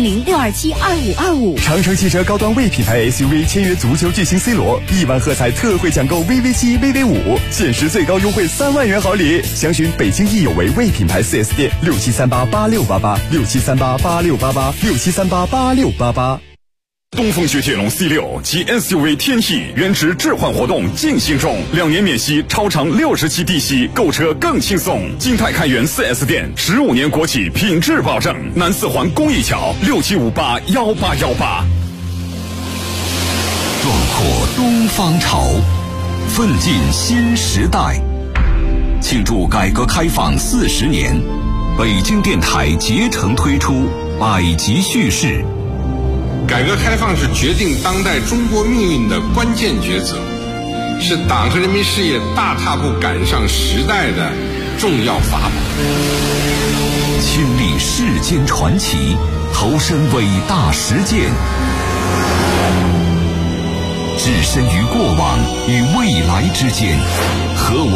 ，400-627-2525。 长城汽车高端 V 品牌 SUV 签约足球巨星 C 罗，1万喝彩特惠抢购 VV7、VV5，限时最高优惠3万元好礼。详询北京易有为 V 品牌 4S 店，67388688，67388688，67388688。 东风雪铁龙 C6 及 SUV 天翼原值置换活动进行中，2年免息，超长60期低息，购车更轻松。金泰开元 4S 店，15年国企品质保证。南四环公益桥67581818。 壮阔东方潮，奋进新时代。庆祝改革开放40年，北京电台竭诚推出百集叙事。 改革开放是决定当代中国命运的关键抉择，是党和人民事业大踏步赶上时代的重要法宝。 亲历世间传奇，投身伟大实践，置身于过往与未来之间，和我